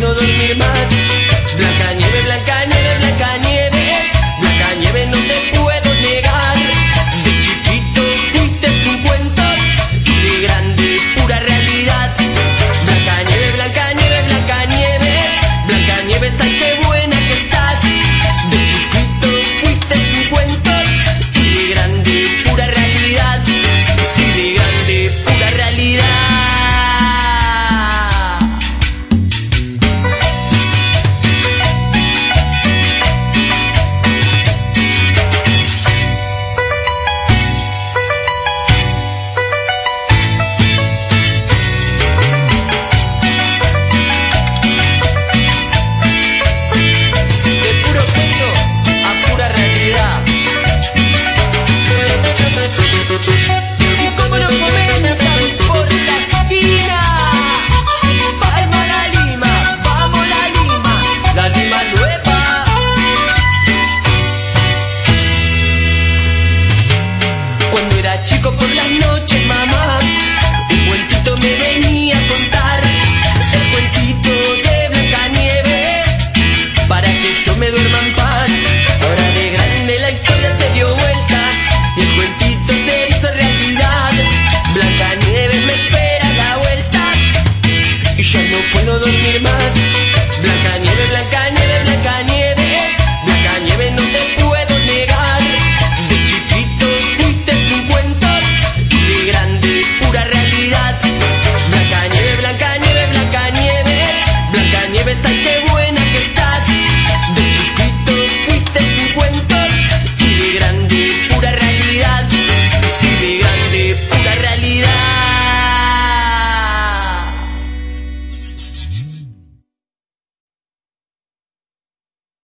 puedo dormir más. Blanca nieve, blanca nieve, blanca nieve, blanca nieve, no te puedo negar. De chiquito fuiste un cuento y de grande pura realidad. Blanca nieve, blanca nieve, blanca nieve, blanca nieve, ay qué buena que estás. De chiquito fuiste un cuento y de grande pura realidad. Y de grande pura realidad. Y como nos comentan por la esquina, vamos la Lima, vamos la Lima nueva. Cuando era chico por las noches, mamá, un cuentito me venía a contar, el cuentito de Blancanieves, para que yo me duerma en paz. Ahora de grande la historia se dio vuelta y el cuentito se hizo realidad. Blancanieves me espera a la vuelta y ya no puedo dormir más. Blancanieves, Blancanieves, Blancanieves, Blancanieves, no te puedo negar. De chiquito fuiste un cuento y de grande pura realidad. Blancanieves, Blancanieves, Blancanieves, Blancanieves, ay qué